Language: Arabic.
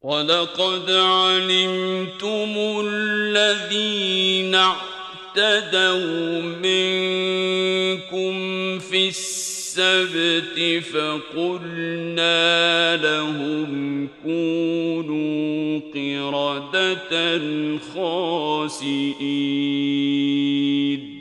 وَلَقَدْ عَلِمْتُمُ الَّذِينَ اعْتَدَوْا مِنكُمْ فِي السَّبْتِ فَقُلْنَا لَهُمْ كُونُوا قِرَدَةً خَاسِئِينَ